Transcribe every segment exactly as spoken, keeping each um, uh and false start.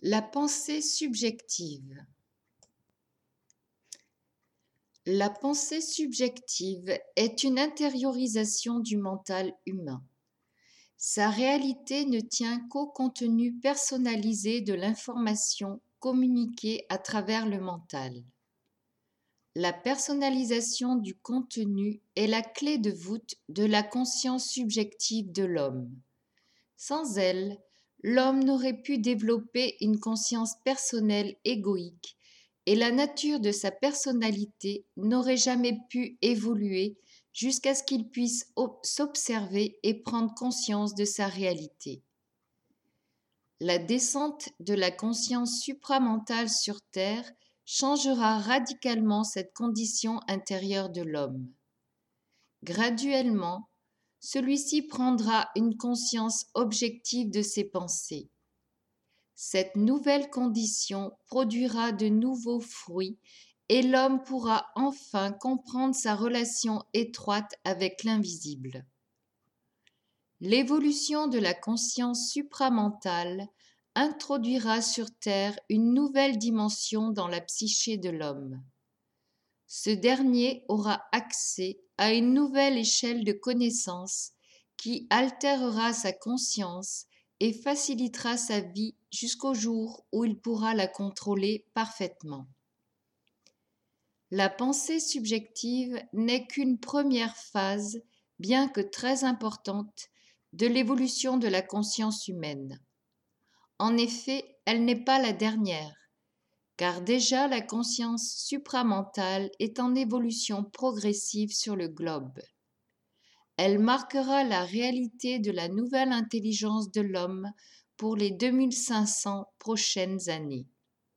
La pensée subjective. La pensée subjective est une intériorisation du mental humain. Sa réalité ne tient qu'au contenu personnalisé de l'information communiquée à travers le mental. La personnalisation du contenu est la clé de voûte de la conscience subjective de l'homme. Sans elle, l'homme n'aurait pu développer une conscience personnelle égoïque et la nature de sa personnalité n'aurait jamais pu évoluer jusqu'à ce qu'il puisse s'observer et prendre conscience de sa réalité. La descente de la conscience supramentale sur Terre changera radicalement cette condition intérieure de l'homme. Graduellement, celui-ci prendra une conscience objective de ses pensées. Cette nouvelle condition produira de nouveaux fruits et l'homme pourra enfin comprendre sa relation étroite avec l'invisible. L'évolution de la conscience supramentale introduira sur Terre une nouvelle dimension dans la psyché de l'homme. Ce dernier aura accès à une nouvelle échelle de connaissances qui altérera sa conscience et facilitera sa vie jusqu'au jour où il pourra la contrôler parfaitement. La pensée subjective n'est qu'une première phase, bien que très importante, de l'évolution de la conscience humaine. En effet, elle n'est pas la dernière, car déjà la conscience supramentale est en évolution progressive sur le globe. Elle marquera la réalité de la nouvelle intelligence de l'homme pour les deux mille cinq cents prochaines années.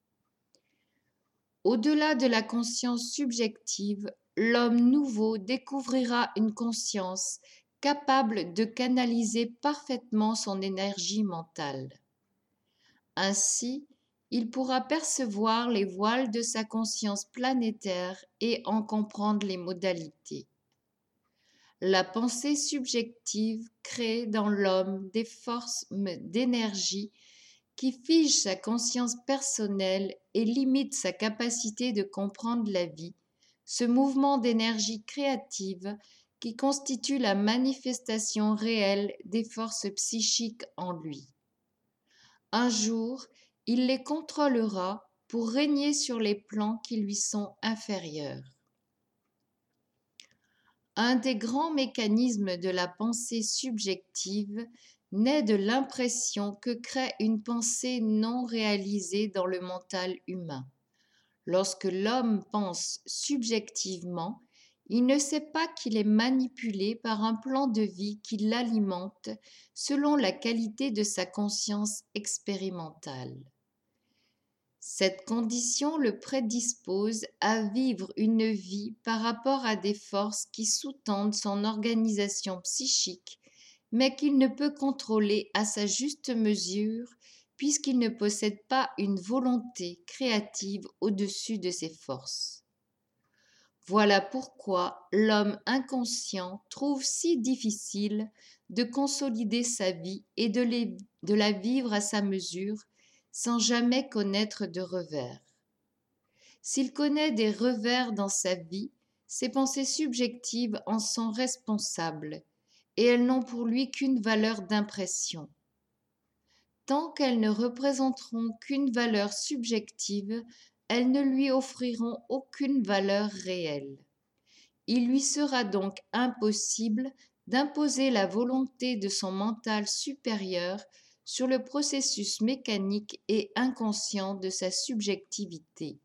Au-delà de la conscience subjective, l'homme nouveau découvrira une conscience capable de canaliser parfaitement son énergie mentale. Ainsi, il pourra percevoir les voiles de sa conscience planétaire et en comprendre les modalités. La pensée subjective crée dans l'homme des forces d'énergie qui figent sa conscience personnelle et limitent sa capacité de comprendre la vie, ce mouvement d'énergie créative qui constitue la manifestation réelle des forces psychiques en lui. Un jour, il les contrôlera pour régner sur les plans qui lui sont inférieurs. Un des grands mécanismes de la pensée subjective naît de l'impression que crée une pensée non réalisée dans le mental humain. Lorsque l'homme pense subjectivement, il ne sait pas qu'il est manipulé par un plan de vie qui l'alimente selon la qualité de sa conscience expérimentale. Cette condition le prédispose à vivre une vie par rapport à des forces qui sous-tendent son organisation psychique, mais qu'il ne peut contrôler à sa juste mesure puisqu'il ne possède pas une volonté créative au-dessus de ces forces. Voilà pourquoi l'homme inconscient trouve si difficile de consolider sa vie et de, les, de la vivre à sa mesure sans jamais connaître de revers. S'il connaît des revers dans sa vie, ses pensées subjectives en sont responsables et elles n'ont pour lui qu'une valeur d'impression. Tant qu'elles ne représenteront qu'une valeur subjective, elles ne lui offriront aucune valeur réelle. Il lui sera donc impossible d'imposer la volonté de son mental supérieur sur le processus mécanique et inconscient de sa subjectivité.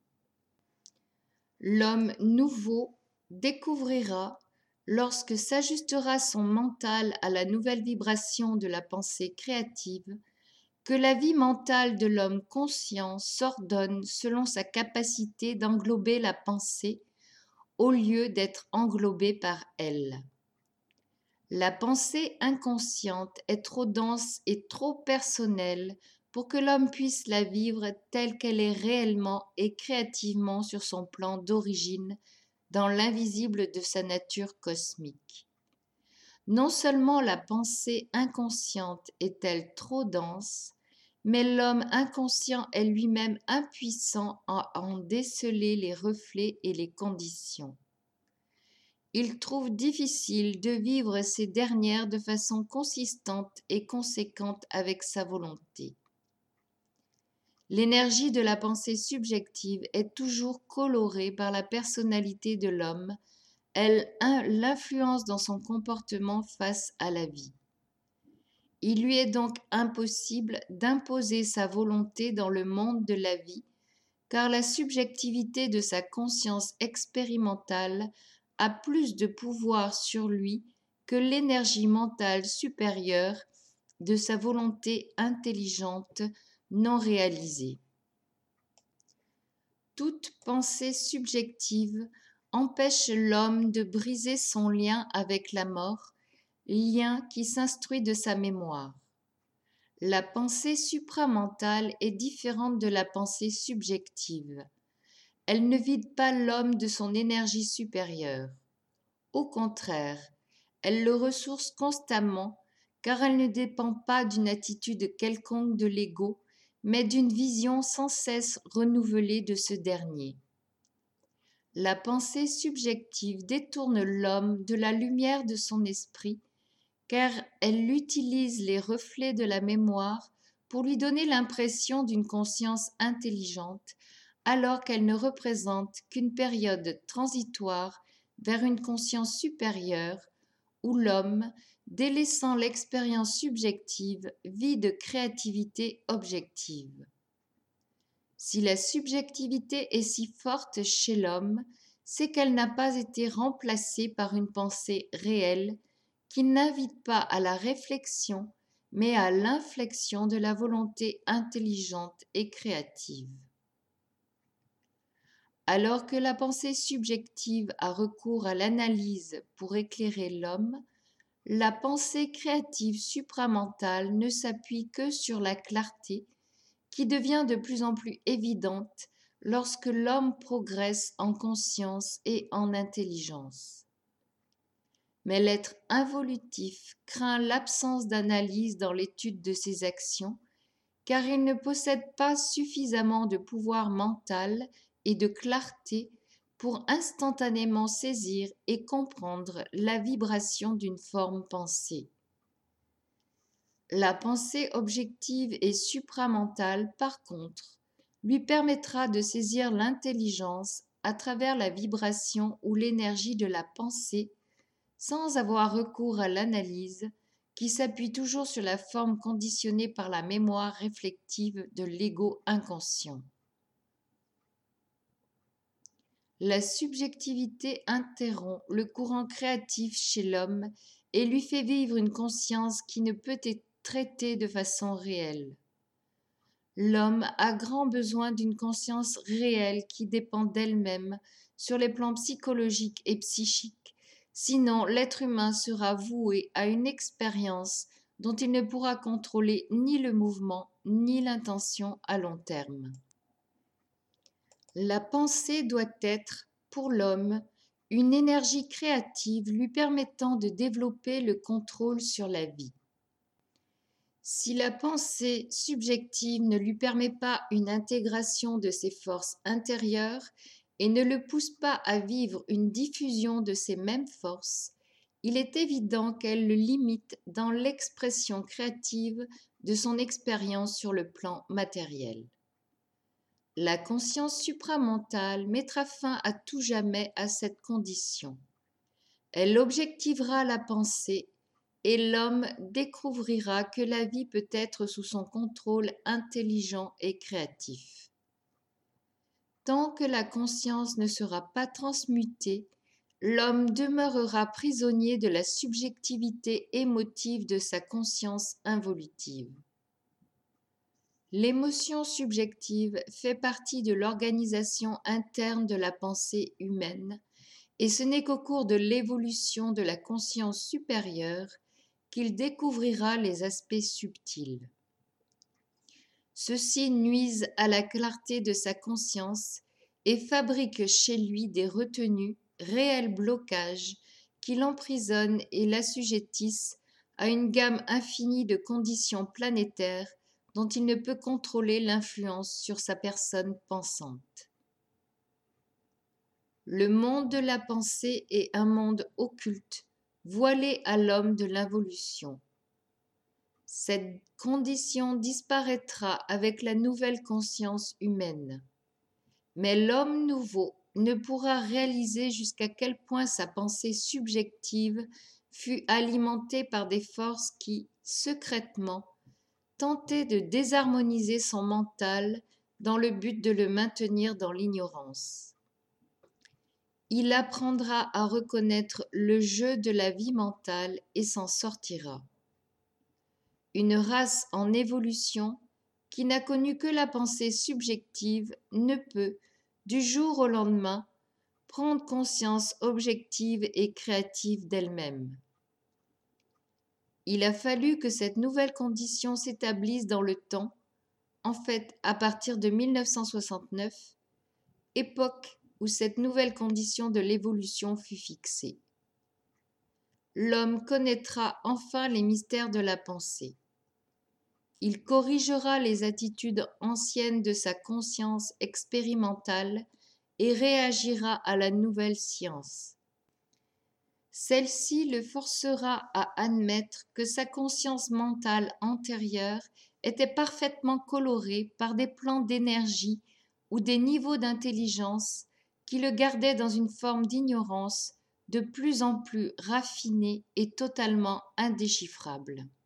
L'homme nouveau découvrira, lorsque s'ajustera son mental à la nouvelle vibration de la pensée créative, que la vie mentale de l'homme conscient s'ordonne selon sa capacité d'englober la pensée au lieu d'être englobée par elle. La pensée inconsciente est trop dense et trop personnelle pour que l'homme puisse la vivre telle qu'elle est réellement et créativement sur son plan d'origine dans l'invisible de sa nature cosmique. Non seulement la pensée inconsciente est-elle trop dense, mais l'homme inconscient est lui-même impuissant à en déceler les reflets et les conditions. Il trouve difficile de vivre ces dernières de façon consistante et conséquente avec sa volonté. L'énergie de la pensée subjective est toujours colorée par la personnalité de l'homme, elle l'influence dans son comportement face à la vie. Il lui est donc impossible d'imposer sa volonté dans le monde de la vie, car la subjectivité de sa conscience expérimentale a plus de pouvoir sur lui que l'énergie mentale supérieure de sa volonté intelligente non réalisée. Toute pensée subjective empêche l'homme de briser son lien avec la mort, lien qui s'instruit de sa mémoire. La pensée supramentale est différente de la pensée subjective. Elle ne vide pas l'homme de son énergie supérieure. Au contraire, elle le ressource constamment, car elle ne dépend pas d'une attitude quelconque de l'ego, mais d'une vision sans cesse renouvelée de ce dernier. La pensée subjective détourne l'homme de la lumière de son esprit, car elle utilise les reflets de la mémoire pour lui donner l'impression d'une conscience intelligente, alors qu'elle ne représente qu'une période transitoire vers une conscience supérieure où l'homme, délaissant l'expérience subjective, vit de créativité objective. Si la subjectivité est si forte chez l'homme, c'est qu'elle n'a pas été remplacée par une pensée réelle qui n'invite pas à la réflexion, mais à l'inflexion de la volonté intelligente et créative. Alors que la pensée subjective a recours à l'analyse pour éclairer l'homme, la pensée créative supramentale ne s'appuie que sur la clarté qui devient de plus en plus évidente lorsque l'homme progresse en conscience et en intelligence. Mais l'être involutif craint l'absence d'analyse dans l'étude de ses actions, car il ne possède pas suffisamment de pouvoir mental et de clarté pour instantanément saisir et comprendre la vibration d'une forme pensée. La pensée objective et supramentale, par contre, lui permettra de saisir l'intelligence à travers la vibration ou l'énergie de la pensée, sans avoir recours à l'analyse, qui s'appuie toujours sur la forme conditionnée par la mémoire réflective de l'ego inconscient. La subjectivité interrompt le courant créatif chez l'homme et lui fait vivre une conscience qui ne peut être traitée de façon réelle. L'homme a grand besoin d'une conscience réelle qui dépend d'elle-même sur les plans psychologiques et psychiques, sinon l'être humain sera voué à une expérience dont il ne pourra contrôler ni le mouvement ni l'intention à long terme. La pensée doit être, pour l'homme, une énergie créative lui permettant de développer le contrôle sur la vie. Si la pensée subjective ne lui permet pas une intégration de ses forces intérieures et ne le pousse pas à vivre une diffusion de ces mêmes forces, il est évident qu'elle le limite dans l'expression créative de son expérience sur le plan matériel. La conscience supramentale mettra fin à tout jamais à cette condition. Elle objectivera la pensée et l'homme découvrira que la vie peut être sous son contrôle intelligent et créatif. Tant que la conscience ne sera pas transmutée, l'homme demeurera prisonnier de la subjectivité émotive de sa conscience involutive. L'émotion subjective fait partie de l'organisation interne de la pensée humaine, et ce n'est qu'au cours de l'évolution de la conscience supérieure qu'il découvrira les aspects subtils. Ceux-ci nuisent à la clarté de sa conscience et fabriquent chez lui des retenues, réels blocages qui l'emprisonnent et l'assujettissent à une gamme infinie de conditions planétaires dont il ne peut contrôler l'influence sur sa personne pensante. Le monde de la pensée est un monde occulte, voilé à l'homme de l'involution. Cette condition disparaîtra avec la nouvelle conscience humaine. Mais l'homme nouveau ne pourra réaliser jusqu'à quel point sa pensée subjective fut alimentée par des forces qui, secrètement, tentaient de désharmoniser son mental dans le but de le maintenir dans l'ignorance. Il apprendra à reconnaître le jeu de la vie mentale et s'en sortira. Une race en évolution qui n'a connu que la pensée subjective ne peut, du jour au lendemain, prendre conscience objective et créative d'elle-même. Il a fallu que cette nouvelle condition s'établisse dans le temps, en fait à partir de mille neuf cent soixante-neuf, époque où cette nouvelle condition de l'évolution fut fixée. L'homme connaîtra enfin les mystères de la pensée. Il corrigera les attitudes anciennes de sa conscience expérimentale et réagira à la nouvelle science. Celle-ci le forcera à admettre que sa conscience mentale antérieure était parfaitement colorée par des plans d'énergie ou des niveaux d'intelligence qui le gardaient dans une forme d'ignorance de plus en plus raffinée et totalement indéchiffrable.